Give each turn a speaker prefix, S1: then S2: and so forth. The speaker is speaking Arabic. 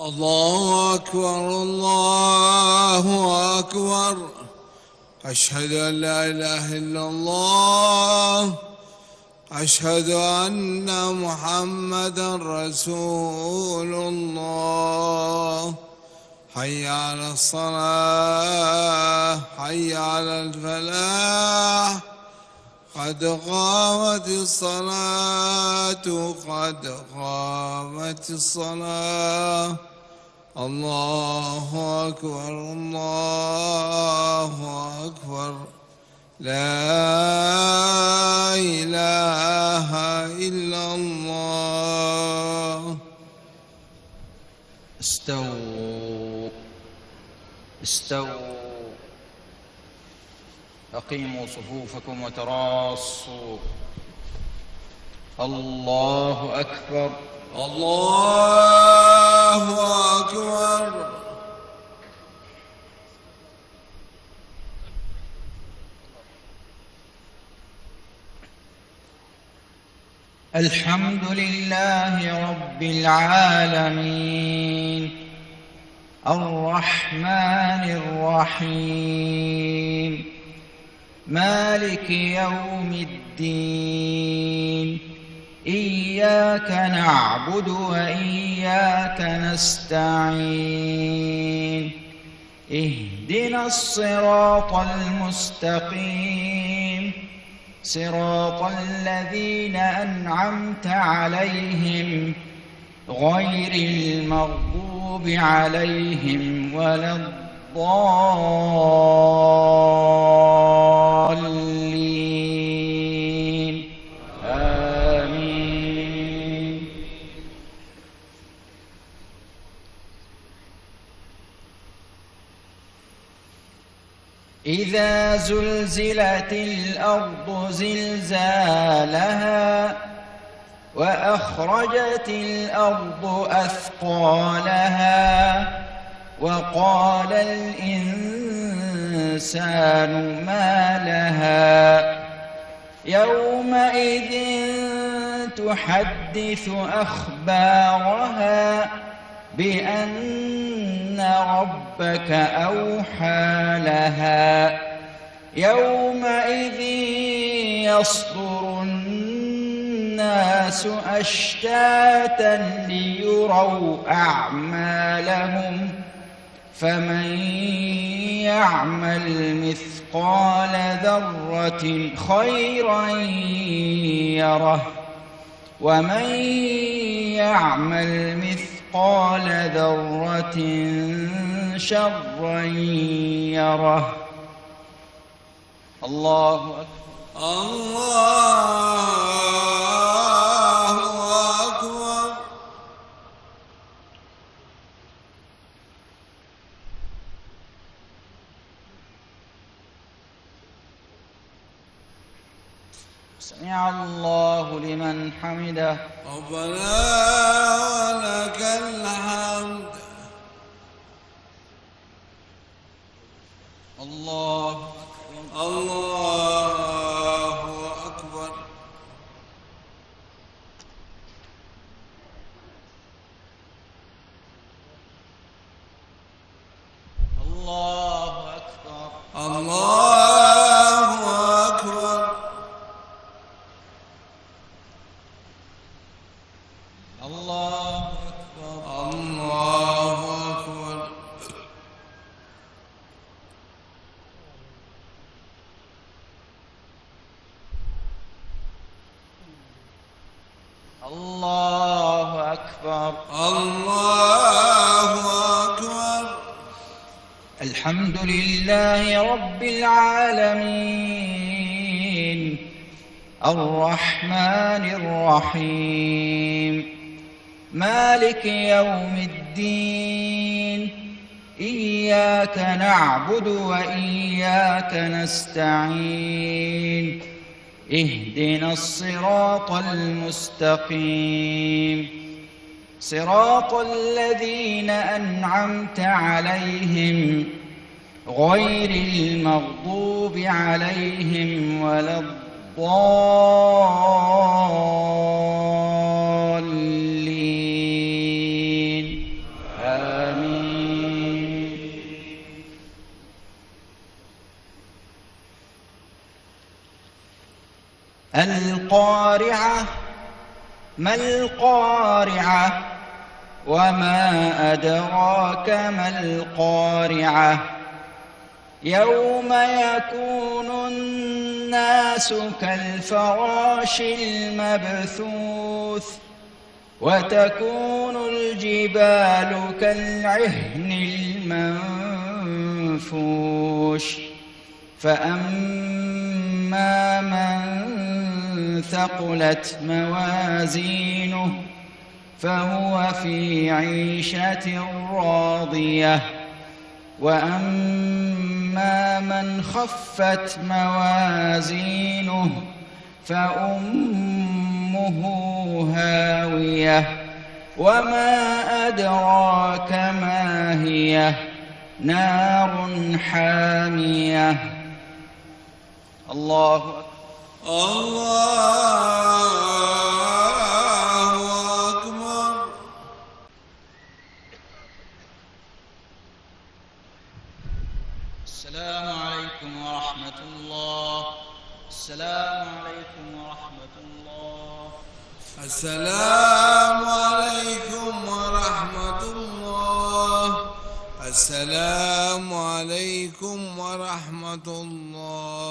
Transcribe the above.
S1: الله أكبر الله أكبر. أشهد أن لا إله إلا الله. أشهد أن محمدا رسول الله. حي على الصلاة حي على الفلاح. قد قامت الصلاة قد قامت الصلاة. الله أكبر الله أكبر. لا إله إلا الله.
S2: استووا استووا. أقيموا صفوفكم وتراصوا. الله أكبر
S1: الله أكبر.
S2: الحمد لله رب العالمين الرحمن الرحيم مالك يوم الدين. إياك نعبد وإياك نستعين. اهدنا الصراط المستقيم صراط الذين أنعمت عليهم غير المغضوب عليهم ولا الضالين. آمين. إذا زلزلت الأرض زلزالها وأخرجت الأرض أثقالها وقال الإنسان ما لها يومئذ تحدث أخبارها بأن ربك أوحى لها. يومئذ يصدر الناس أشتاتا ليروا أعمالهم فمن يعمل مثقال ذرة خيرا يره ومن يعمل مثقال ذرة شرا يره. الله أكبر
S1: الله أكبر.
S2: سمع الله لمن حمده.
S1: ربنا ولك الحمد.
S2: الله
S1: الله أكبر.
S2: الله أكبر.
S1: الله أكبر.
S2: الله أكبر.
S1: الله أكبر.
S2: الله أكبر.
S1: الله أكبر.
S2: الحمد لله رب العالمين الرحمن الرحيم مالك يوم الدين. إياك نعبد وإياك نستعين. اهدنا الصراط المستقيم صراط الذين أنعمت عليهم غير المغضوب عليهم ولا الضالين. القارعة ما القارعة وما أدراك ما القارعة يوم يكون الناس كالفراش المبثوث وتكون الجبال كالعهن المنفوش فأما من ثقلت موازينه فهو في عيشة راضية وأما من خفت موازينه فأمه هاوية وما أدراك ما هي نار حامية. الله أكبر.
S1: الله أكبر.
S2: السلام عليكم ورحمة الله. السلام عليكم ورحمة الله.
S1: السلام عليكم ورحمة الله. السلام عليكم ورحمة الله.